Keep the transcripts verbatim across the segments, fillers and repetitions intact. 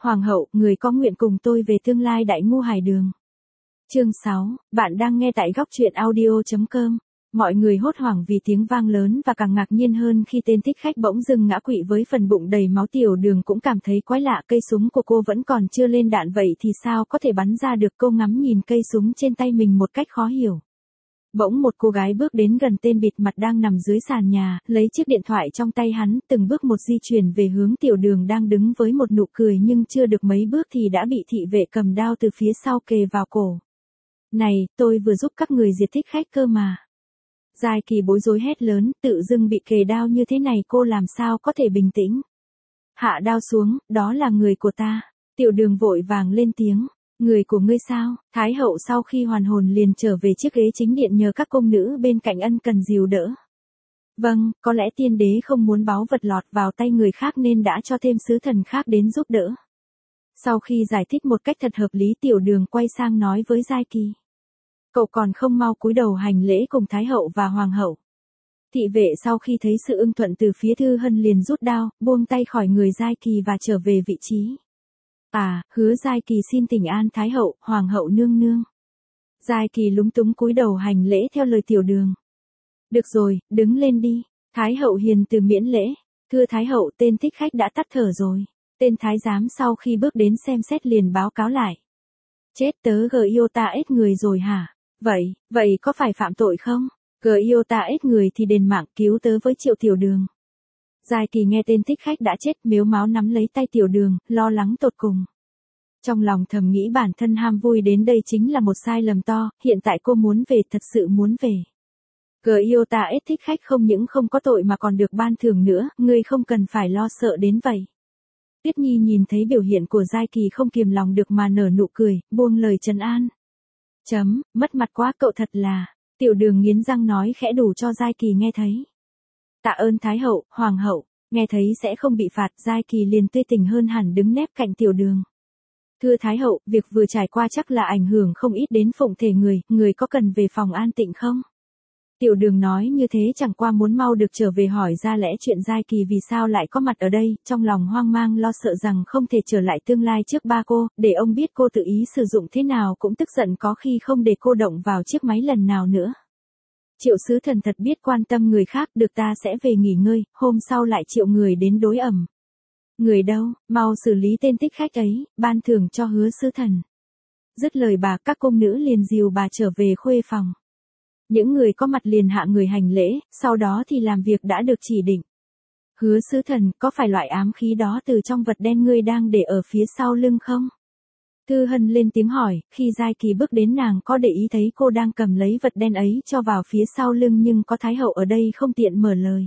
Hoàng hậu, người có nguyện cùng tôi về tương lai đại ngu hải đường. Chương sáu, bạn đang nghe tại góc truyện audio chấm com. Mọi người hốt hoảng vì tiếng vang lớn và càng ngạc nhiên hơn khi tên thích khách bỗng dưng ngã quỵ với phần bụng đầy máu. Tiểu Đường cũng cảm thấy quái lạ, cây súng của cô vẫn còn chưa lên đạn vậy thì sao có thể bắn ra được. Cô ngắm nhìn cây súng trên tay mình một cách khó hiểu. Bỗng một cô gái bước đến gần tên bịt mặt đang nằm dưới sàn nhà, lấy chiếc điện thoại trong tay hắn, từng bước một di chuyển về hướng Tiểu Đường đang đứng với một nụ cười, nhưng chưa được mấy bước thì đã bị thị vệ cầm đao từ phía sau kề vào cổ. Này, tôi vừa giúp các người diệt thích khách cơ mà. Giai Kỳ bối rối hét lớn, tự dưng bị kề đao như thế này cô làm sao có thể bình tĩnh. Hạ đao xuống, đó là người của ta. Tiểu Đường vội vàng lên tiếng. Người của ngươi sao? Thái hậu sau khi hoàn hồn liền trở về chiếc ghế chính điện nhờ các công nữ bên cạnh ân cần dìu đỡ. Vâng, có lẽ tiên đế không muốn báu vật lọt vào tay người khác nên đã cho thêm sứ thần khác đến giúp đỡ. Sau khi giải thích một cách thật hợp lý, Tiểu Đường quay sang nói với Giai Kỳ. Cậu còn không mau cúi đầu hành lễ cùng Thái hậu và Hoàng hậu. Thị vệ sau khi thấy sự ưng thuận từ phía Thư Hân liền rút đao, buông tay khỏi người Giai Kỳ và trở về vị trí. À, hứa Giai Kỳ xin thỉnh an Thái hậu, Hoàng hậu nương nương. Giai Kỳ lúng túng cúi đầu hành lễ theo lời Tiểu Đường. Được rồi, đứng lên đi. Thái hậu hiền từ miễn lễ. Thưa Thái hậu, tên thích khách đã tắt thở rồi. Tên thái giám sau khi bước đến xem xét liền báo cáo lại. Chết, tớ gờ yêu ta ết người rồi hả? Vậy, vậy có phải phạm tội không? Gờ yêu ta ết người thì đền mạng, cứu tớ với Triệu Tiểu Đường. Giai Kỳ nghe tên thích khách đã chết, mếu máo nắm lấy tay Tiểu Đường, lo lắng tột cùng. Trong lòng thầm nghĩ bản thân ham vui đến đây chính là một sai lầm to, hiện tại cô muốn về, thật sự muốn về. Gờ yêu ta ết thích khách không những không có tội mà còn được ban thưởng nữa, ngươi không cần phải lo sợ đến vậy. Tuyết Nhi nhìn thấy biểu hiện của Giai Kỳ không kiềm lòng được mà nở nụ cười, buông lời trấn an. Chấm, mất mặt quá cậu thật là. Tiểu Đường nghiến răng nói khẽ đủ cho Giai Kỳ nghe thấy. Tạ ơn Thái hậu, Hoàng hậu, nghe thấy sẽ không bị phạt, Giai Kỳ liền tươi tỉnh hơn hẳn đứng nép cạnh Tiểu Đường. Thưa Thái hậu, việc vừa trải qua chắc là ảnh hưởng không ít đến phụng thể người, người có cần về phòng an tịnh không? Tiểu Đường nói như thế chẳng qua muốn mau được trở về hỏi ra lẽ chuyện Giai Kỳ vì sao lại có mặt ở đây, trong lòng hoang mang lo sợ rằng không thể trở lại tương lai trước ba cô, để ông biết cô tự ý sử dụng thế nào cũng tức giận có khi không để cô động vào chiếc máy lần nào nữa. Triệu sứ thần thật biết quan tâm người khác, được ta sẽ về nghỉ ngơi, hôm sau lại triệu người đến đối ẩm. Người đâu, mau xử lý tên thích khách ấy, ban thưởng cho hứa sứ thần. Dứt lời bà, các công nữ liền dìu bà trở về khuê phòng. Những người có mặt liền hạ người hành lễ, sau đó thì làm việc đã được chỉ định. Hứa sứ thần, có phải loại ám khí đó từ trong vật đen ngươi đang để ở phía sau lưng không? Thư Hân lên tiếng hỏi, khi Giai Kỳ bước đến nàng có để ý thấy cô đang cầm lấy vật đen ấy cho vào phía sau lưng, nhưng có Thái hậu ở đây không tiện mở lời.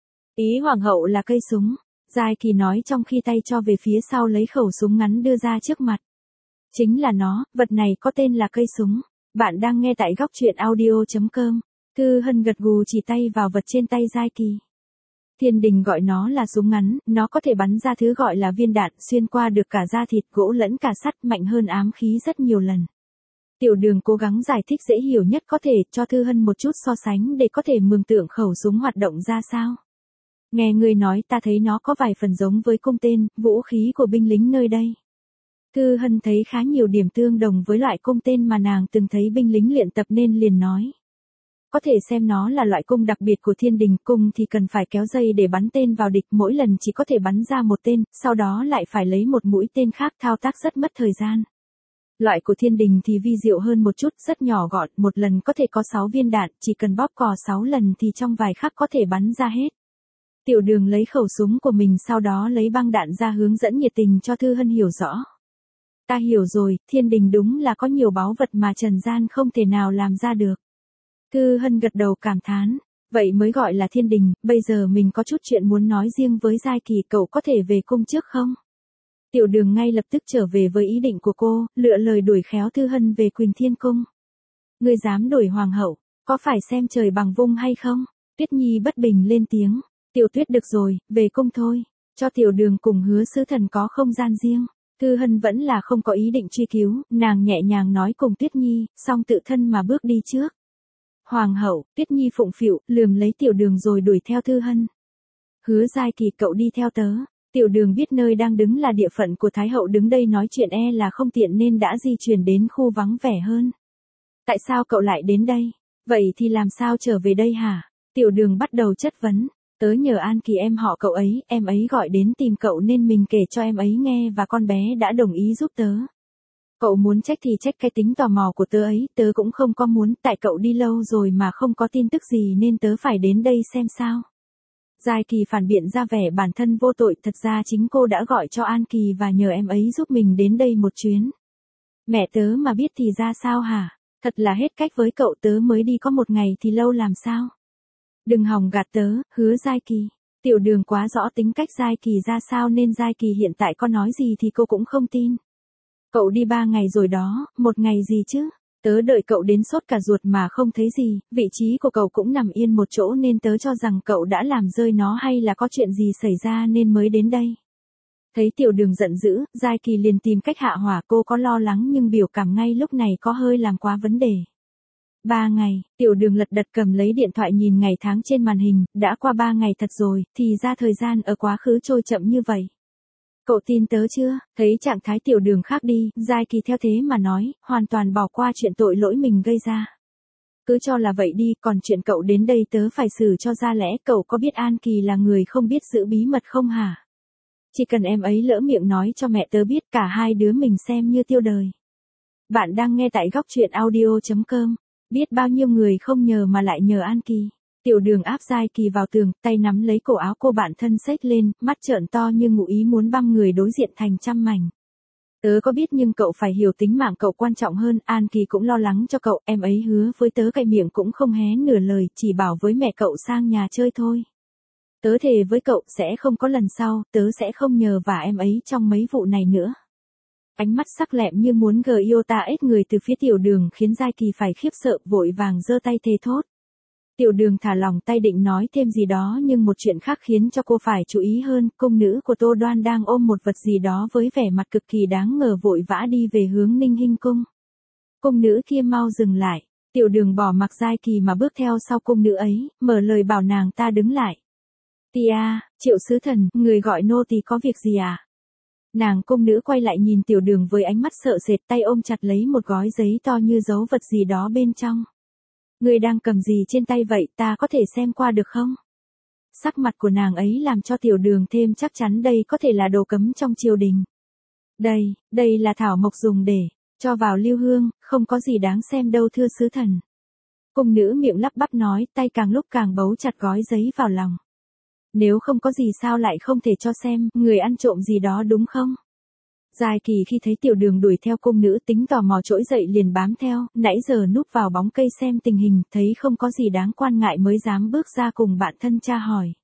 Ý Hoàng hậu là cây súng, Giai Kỳ nói trong khi tay cho về phía sau lấy khẩu súng ngắn đưa ra trước mặt. Chính là nó, vật này có tên là cây súng. Bạn đang nghe tại góc truyện audio chấm com. Thư Hân gật gù chỉ tay vào vật trên tay Giai Kỳ. Thiên đình gọi nó là súng ngắn, nó có thể bắn ra thứ gọi là viên đạn, xuyên qua được cả da thịt, gỗ lẫn cả sắt, mạnh hơn ám khí rất nhiều lần. Tiểu Đường cố gắng giải thích dễ hiểu nhất có thể cho Thư Hân một chút so sánh để có thể mường tượng khẩu súng hoạt động ra sao. Nghe người nói ta thấy nó có vài phần giống với cung tên, vũ khí của binh lính nơi đây. Thư Hân thấy khá nhiều điểm tương đồng với loại cung tên mà nàng từng thấy binh lính luyện tập nên liền nói. Có thể xem nó là loại cung đặc biệt của thiên đình, cung thì cần phải kéo dây để bắn tên vào địch, mỗi lần chỉ có thể bắn ra một tên, sau đó lại phải lấy một mũi tên khác, thao tác rất mất thời gian. Loại của thiên đình thì vi diệu hơn một chút, rất nhỏ gọn, một lần có thể có sáu viên đạn, chỉ cần bóp cò sáu lần thì trong vài khắc có thể bắn ra hết. Tiểu Đường lấy khẩu súng của mình sau đó lấy băng đạn ra hướng dẫn nhiệt tình cho Thư Hân hiểu rõ. Ta hiểu rồi, thiên đình đúng là có nhiều báu vật mà trần gian không thể nào làm ra được. Thư Hân gật đầu cảm thán, vậy mới gọi là thiên đình, bây giờ mình có chút chuyện muốn nói riêng với Giai Kỳ, cậu có thể về cung trước không? Tiểu Đường ngay lập tức trở về với ý định của cô, lựa lời đuổi khéo Thư Hân về Quỳnh Thiên Cung. Ngươi dám đuổi Hoàng hậu, có phải xem trời bằng vung hay không? Tuyết Nhi bất bình lên tiếng, Tiểu Tuyết được rồi, về cung thôi, cho Tiểu Đường cùng hứa sứ thần có không gian riêng. Thư Hân vẫn là không có ý định truy cứu, nàng nhẹ nhàng nói cùng Tuyết Nhi, xong tự thân mà bước đi trước. Hoàng hậu, Tuyết Nhi phụng phịu, lườm lấy Tiểu Đường rồi đuổi theo Thư Hân. Hứa Giai Kỳ, cậu đi theo tớ. Tiểu Đường biết nơi đang đứng là địa phận của Thái hậu, đứng đây nói chuyện e là không tiện nên đã di chuyển đến khu vắng vẻ hơn. Tại sao cậu lại đến đây? Vậy thì làm sao trở về đây hả? Tiểu Đường bắt đầu chất vấn. Tớ nhờ An Kỳ em họ cậu ấy, em ấy gọi đến tìm cậu nên mình kể cho em ấy nghe và con bé đã đồng ý giúp tớ. Cậu muốn trách thì trách cái tính tò mò của tớ ấy, tớ cũng không có muốn, tại cậu đi lâu rồi mà không có tin tức gì nên tớ phải đến đây xem sao. Giai Kỳ phản biện ra vẻ bản thân vô tội, thật ra chính cô đã gọi cho An Kỳ và nhờ em ấy giúp mình đến đây một chuyến. Mẹ tớ mà biết thì ra sao hả? Thật là hết cách với cậu, tớ mới đi có một ngày thì lâu làm sao? Đừng hòng gạt tớ, hứa Giai Kỳ. Tiểu Đường quá rõ tính cách Giai Kỳ ra sao nên Giai Kỳ hiện tại có nói gì thì cô cũng không tin. Cậu đi ba ngày rồi đó, một ngày gì chứ? Tớ đợi cậu đến sốt cả ruột mà không thấy gì, vị trí của cậu cũng nằm yên một chỗ nên tớ cho rằng cậu đã làm rơi nó hay là có chuyện gì xảy ra nên mới đến đây. Thấy Tiểu Đường giận dữ, Giai Kỳ liền tìm cách hạ hỏa, cô có lo lắng nhưng biểu cảm ngay lúc này có hơi làm quá vấn đề. Ba ngày, Tiểu Đường lật đật cầm lấy điện thoại nhìn ngày tháng trên màn hình, đã qua ba ngày thật rồi, thì ra thời gian ở quá khứ trôi chậm như vậy. Cậu tin tớ chưa? Thấy trạng thái Tiểu Đường khác đi, Giai Kỳ theo thế mà nói, hoàn toàn bỏ qua chuyện tội lỗi mình gây ra. Cứ cho là vậy đi, còn chuyện cậu đến đây tớ phải xử cho ra lẽ, cậu có biết An Kỳ là người không biết giữ bí mật không hả? Chỉ cần em ấy lỡ miệng nói cho mẹ tớ biết, cả hai đứa mình xem như tiêu đời. Bạn đang nghe tại góc truyện audio chấm com. Biết bao nhiêu người không nhờ mà lại nhờ An Kỳ. Tiểu Đường áp Giai Kỳ vào tường, tay nắm lấy cổ áo cô bạn thân xếch lên, mắt trợn to như ngụ ý muốn băm người đối diện thành trăm mảnh. Tớ có biết nhưng cậu phải hiểu tính mạng cậu quan trọng hơn, An Kỳ cũng lo lắng cho cậu, em ấy hứa với tớ cậy miệng cũng không hé nửa lời, chỉ bảo với mẹ cậu sang nhà chơi thôi. Tớ thề với cậu sẽ không có lần sau, tớ sẽ không nhờ vả em ấy trong mấy vụ này nữa. Ánh mắt sắc lẹm như muốn gờ yêu ta ếch người từ phía Tiểu Đường khiến Giai Kỳ phải khiếp sợ, vội vàng giơ tay thề thốt. Tiểu Đường thả lỏng tay định nói thêm gì đó nhưng một chuyện khác khiến cho cô phải chú ý hơn, cung nữ của Tô Đoan đang ôm một vật gì đó với vẻ mặt cực kỳ đáng ngờ vội vã đi về hướng Ninh Hinh cung. Cung nữ kia mau dừng lại, Tiểu Đường bỏ mặc Giai Kỳ mà bước theo sau cung nữ ấy, mở lời bảo nàng ta đứng lại. Tia, Triệu sứ thần, người gọi nô tỳ có việc gì à? Nàng cung nữ quay lại nhìn Tiểu Đường với ánh mắt sợ sệt, tay ôm chặt lấy một gói giấy to như dấu vật gì đó bên trong. Người đang cầm gì trên tay vậy, ta có thể xem qua được không? Sắc mặt của nàng ấy làm cho Tiểu Đường thêm chắc chắn đây có thể là đồ cấm trong triều đình. Đây, đây là thảo mộc dùng để cho vào lưu hương, không có gì đáng xem đâu thưa sứ thần. Cung nữ miệng lắp bắp nói, tay càng lúc càng bấu chặt gói giấy vào lòng. Nếu không có gì sao lại không thể cho xem, người ăn trộm gì đó đúng không? Giai Kỳ khi thấy Tiểu Đường đuổi theo cung nữ tính tò mò trỗi dậy liền bám theo, nãy giờ núp vào bóng cây xem tình hình, thấy không có gì đáng quan ngại mới dám bước ra cùng bạn thân tra hỏi.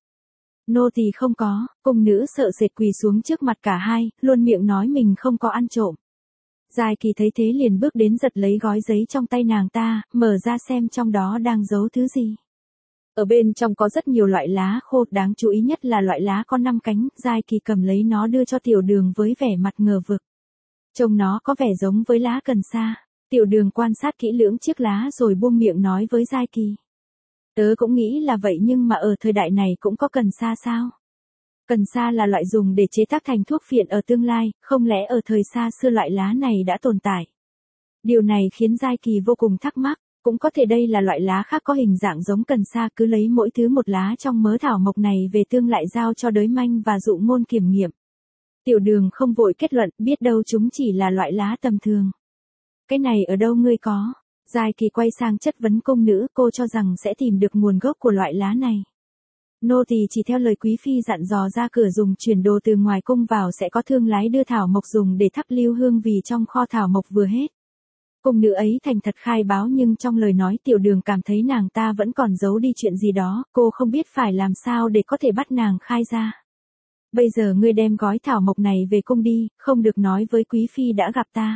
Nô tỳ không có, cung nữ sợ sệt quỳ xuống trước mặt cả hai, luôn miệng nói mình không có ăn trộm. Giai Kỳ thấy thế liền bước đến giật lấy gói giấy trong tay nàng ta, mở ra xem trong đó đang giấu thứ gì. Ở bên trong có rất nhiều loại lá khô, đáng chú ý nhất là loại lá có năm cánh, Giai Kỳ cầm lấy nó đưa cho Tiểu Đường với vẻ mặt ngờ vực. Trông nó có vẻ giống với lá cần sa. Tiểu Đường quan sát kỹ lưỡng chiếc lá rồi buông miệng nói với Giai Kỳ. Tớ cũng nghĩ là vậy nhưng mà ở thời đại này cũng có cần sa sao? Cần sa là loại dùng để chế tác thành thuốc phiện ở tương lai, không lẽ ở thời xa xưa loại lá này đã tồn tại? Điều này khiến Giai Kỳ vô cùng thắc mắc. Cũng có thể đây là loại lá khác có hình dạng giống cần sa, cứ lấy mỗi thứ một lá trong mớ thảo mộc này về tương lại giao cho đới manh và dụ ngôn kiểm nghiệm. Tiểu Đường không vội kết luận, biết đâu chúng chỉ là loại lá tầm thường. Cái này ở đâu ngươi có? Giai Kỳ quay sang chất vấn cung nữ, cô cho rằng sẽ tìm được nguồn gốc của loại lá này. Nô tỳ chỉ theo lời quý phi dặn dò ra cửa dùng chuyển đồ từ ngoài cung vào sẽ có thương lái đưa thảo mộc dùng để thắp lưu hương vì trong kho thảo mộc vừa hết. Cung nữ ấy thành thật khai báo nhưng trong lời nói Tiểu Đường cảm thấy nàng ta vẫn còn giấu đi chuyện gì đó, cô không biết phải làm sao để có thể bắt nàng khai ra. Bây giờ ngươi đem gói thảo mộc này về cung đi, không được nói với quý phi đã gặp ta.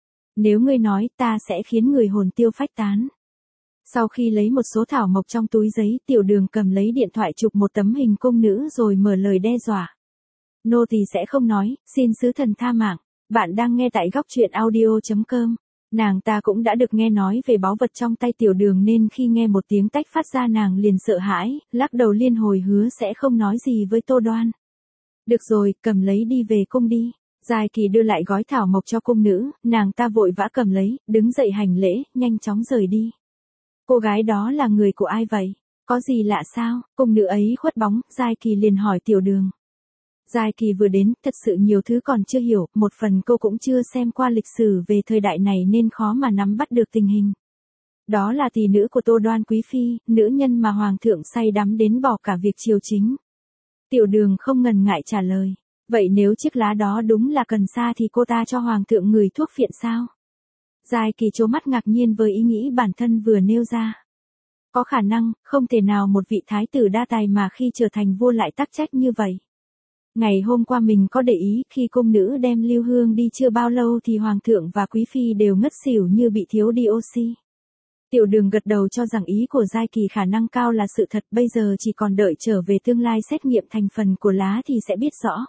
Nếu ngươi nói ta sẽ khiến người hồn tiêu phách tán. Sau khi lấy một số thảo mộc trong túi giấy, Tiểu Đường cầm lấy điện thoại chụp một tấm hình cung nữ rồi mở lời đe dọa. Nô tỳ sẽ không nói, xin sứ thần tha mạng. Bạn đang nghe tại góc truyện audio chấm com. Nàng ta cũng đã được nghe nói về báu vật trong tay Tiểu Đường nên khi nghe một tiếng tách phát ra nàng liền sợ hãi, lắc đầu liên hồi hứa sẽ không nói gì với Tô Đoan. Được rồi, cầm lấy đi về cung đi. Giai Kỳ đưa lại gói thảo mộc cho cung nữ, nàng ta vội vã cầm lấy, đứng dậy hành lễ, nhanh chóng rời đi. Cô gái đó là người của ai vậy? Có gì lạ sao? Cung nữ ấy khuất bóng, Giai Kỳ liền hỏi Tiểu Đường. Giai Kỳ vừa đến, thật sự nhiều thứ còn chưa hiểu, một phần cô cũng chưa xem qua lịch sử về thời đại này nên khó mà nắm bắt được tình hình. Đó là tỷ nữ của Tô Đoan Quý Phi, nữ nhân mà Hoàng thượng say đắm đến bỏ cả việc triều chính. Tiểu Đường không ngần ngại trả lời. Vậy nếu chiếc lá đó đúng là cần sa thì cô ta cho Hoàng thượng ngửi thuốc phiện sao? Giai Kỳ trố mắt ngạc nhiên với ý nghĩ bản thân vừa nêu ra. Có khả năng, không thể nào một vị thái tử đa tài mà khi trở thành vua lại tắc trách như vậy. Ngày hôm qua mình có để ý khi cung nữ đem Lưu Hương đi chưa bao lâu thì Hoàng thượng và Quý Phi đều ngất xỉu như bị thiếu đi oxy. Tiểu Đường gật đầu cho rằng ý của Giai Kỳ khả năng cao là sự thật, bây giờ chỉ còn đợi trở về tương lai xét nghiệm thành phần của lá thì sẽ biết rõ.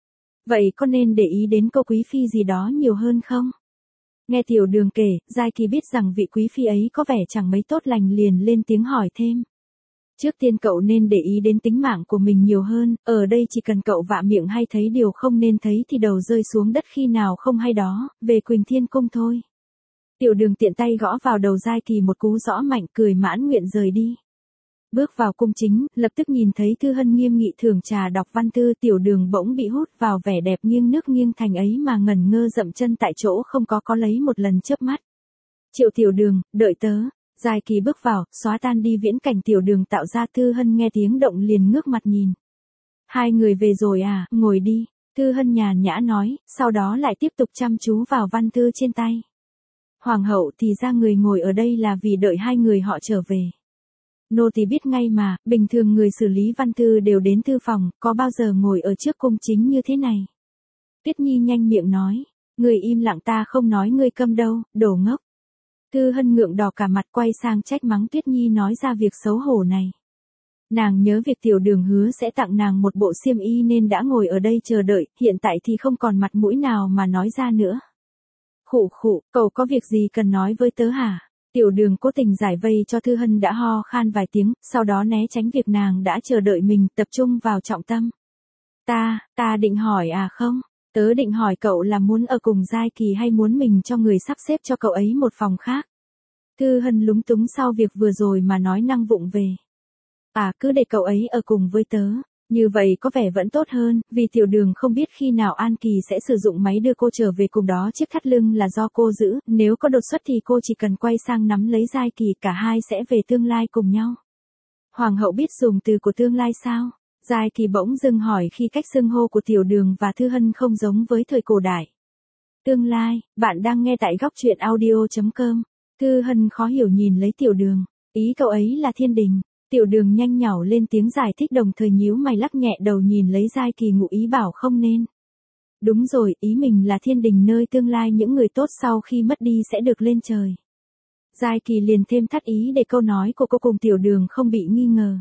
Vậy có nên để ý đến cô Quý Phi gì đó nhiều hơn không? Nghe Tiểu Đường kể, Giai Kỳ biết rằng vị Quý Phi ấy có vẻ chẳng mấy tốt lành liền lên tiếng hỏi thêm. Trước tiên cậu nên để ý đến tính mạng của mình nhiều hơn, ở đây chỉ cần cậu vạ miệng hay thấy điều không nên thấy thì đầu rơi xuống đất khi nào không hay đó, về Quỳnh Thiên Cung thôi. Tiểu Đường tiện tay gõ vào đầu Giai Kỳ một cú rõ mạnh, cười mãn nguyện rời đi. Bước vào cung chính, lập tức nhìn thấy Thư Hân nghiêm nghị thưởng trà đọc văn thư. Tiểu Đường bỗng bị hút vào vẻ đẹp nghiêng nước nghiêng thành ấy mà ngẩn ngơ dậm chân tại chỗ, không có có lấy một lần chớp mắt. Triệu Tiểu Đường, đợi tớ. Giai Kỳ bước vào, xóa tan đi viễn cảnh Tiểu Đường tạo ra. Thư Hân nghe tiếng động liền ngước mặt nhìn. Hai người về rồi à, ngồi đi. Thư Hân nhàn nhã nói, sau đó lại tiếp tục chăm chú vào văn thư trên tay. Hoàng hậu, thì ra người ngồi ở đây là vì đợi hai người họ trở về. Nô tỳ biết ngay mà, bình thường người xử lý văn thư đều đến thư phòng, có bao giờ ngồi ở trước cung chính như thế này. Tuyết Nhi nhanh miệng nói, người im lặng ta không nói ngươi câm đâu, đồ ngốc. Thư Hân ngượng đỏ cả mặt quay sang trách mắng Tuyết Nhi nói ra việc xấu hổ này. Nàng nhớ việc Tiểu Đường hứa sẽ tặng nàng một bộ xiêm y nên đã ngồi ở đây chờ đợi, hiện tại thì không còn mặt mũi nào mà nói ra nữa. Khụ khụ, cậu có việc gì cần nói với tớ hả? Tiểu Đường cố tình giải vây cho Thư Hân đã ho khan vài tiếng, sau đó né tránh việc nàng đã chờ đợi mình, tập trung vào trọng tâm. Ta, ta định hỏi à không? Tớ định hỏi cậu là muốn ở cùng Giai Kỳ hay muốn mình cho người sắp xếp cho cậu ấy một phòng khác? Thư Hân lúng túng sau việc vừa rồi mà nói năng vụng về. À, cứ để cậu ấy ở cùng với tớ. Như vậy có vẻ vẫn tốt hơn, vì Tiểu Đường không biết khi nào An Kỳ sẽ sử dụng máy đưa cô trở về cùng đó, chiếc thắt lưng là do cô giữ, nếu có đột xuất thì cô chỉ cần quay sang nắm lấy Giai Kỳ, cả hai sẽ về tương lai cùng nhau. Hoàng hậu biết dùng từ của tương lai sao? Giai Kỳ bỗng dưng hỏi khi cách xưng hô của Tiểu Đường và Thư Hân không giống với thời cổ đại. Tương lai, bạn đang nghe tại góc truyện audio chấm com. Thư Hân khó hiểu nhìn lấy Tiểu Đường, ý cậu ấy là thiên đình. Tiểu Đường nhanh nhảu lên tiếng giải thích đồng thời nhíu mày lắc nhẹ đầu nhìn lấy Giai Kỳ ngụ ý bảo không nên. Đúng rồi, ý mình là thiên đình nơi tương lai những người tốt sau khi mất đi sẽ được lên trời. Giai Kỳ liền thêm thắt ý để câu nói của cô cùng Tiểu Đường không bị nghi ngờ.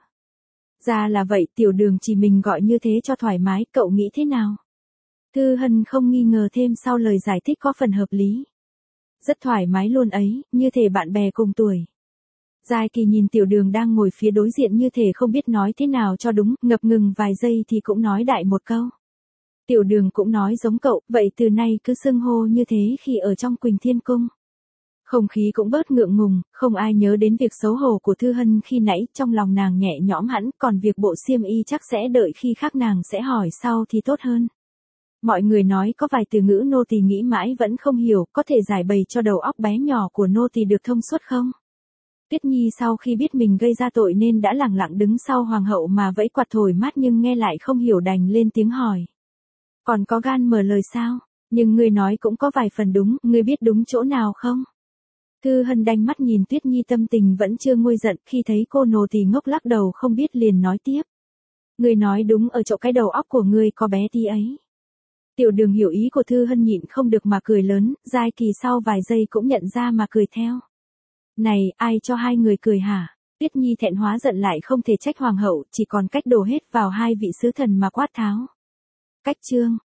Ra là vậy, Tiểu Đường chỉ mình gọi như thế cho thoải mái, cậu nghĩ thế nào? Thư Hân không nghi ngờ thêm sau lời giải thích có phần hợp lý. Rất thoải mái luôn ấy, như thể bạn bè cùng tuổi. Giai Kỳ nhìn Tiểu Đường đang ngồi phía đối diện như thể không biết nói thế nào cho đúng, ngập ngừng vài giây thì cũng nói đại một câu. Tiểu Đường cũng nói giống cậu, vậy từ nay cứ xưng hô như thế khi ở trong Quỳnh Thiên Cung. Không khí cũng bớt ngượng ngùng, không ai nhớ đến việc xấu hổ của Thư Hân khi nãy, trong lòng nàng nhẹ nhõm hẳn, còn việc bộ xiêm y chắc sẽ đợi khi khác nàng sẽ hỏi sau thì tốt hơn. Mọi người nói có vài từ ngữ nô tỳ nghĩ mãi vẫn không hiểu, có thể giải bày cho đầu óc bé nhỏ của nô tỳ được thông suốt không? Tuyết Nhi sau khi biết mình gây ra tội nên đã lẳng lặng đứng sau hoàng hậu mà vẫy quạt thổi mát nhưng nghe lại không hiểu đành lên tiếng hỏi. Còn có gan mở lời sao? Nhưng ngươi nói cũng có vài phần đúng, ngươi biết đúng chỗ nào không? Thư Hân đanh mắt nhìn Tuyết Nhi tâm tình vẫn chưa nguôi giận, khi thấy cô nô tỳ ngốc lắc đầu không biết liền nói tiếp. Ngươi nói đúng ở chỗ cái đầu óc của ngươi có bé tí ấy. Tiểu Đường hiểu ý của Thư Hân nhịn không được mà cười lớn, Giai Kỳ sau vài giây cũng nhận ra mà cười theo. Này, ai cho hai người cười hả? Tuyết Nhi thẹn hóa giận lại không thể trách hoàng hậu, chỉ còn cách đổ hết vào hai vị sứ thần mà quát tháo. Cách chương,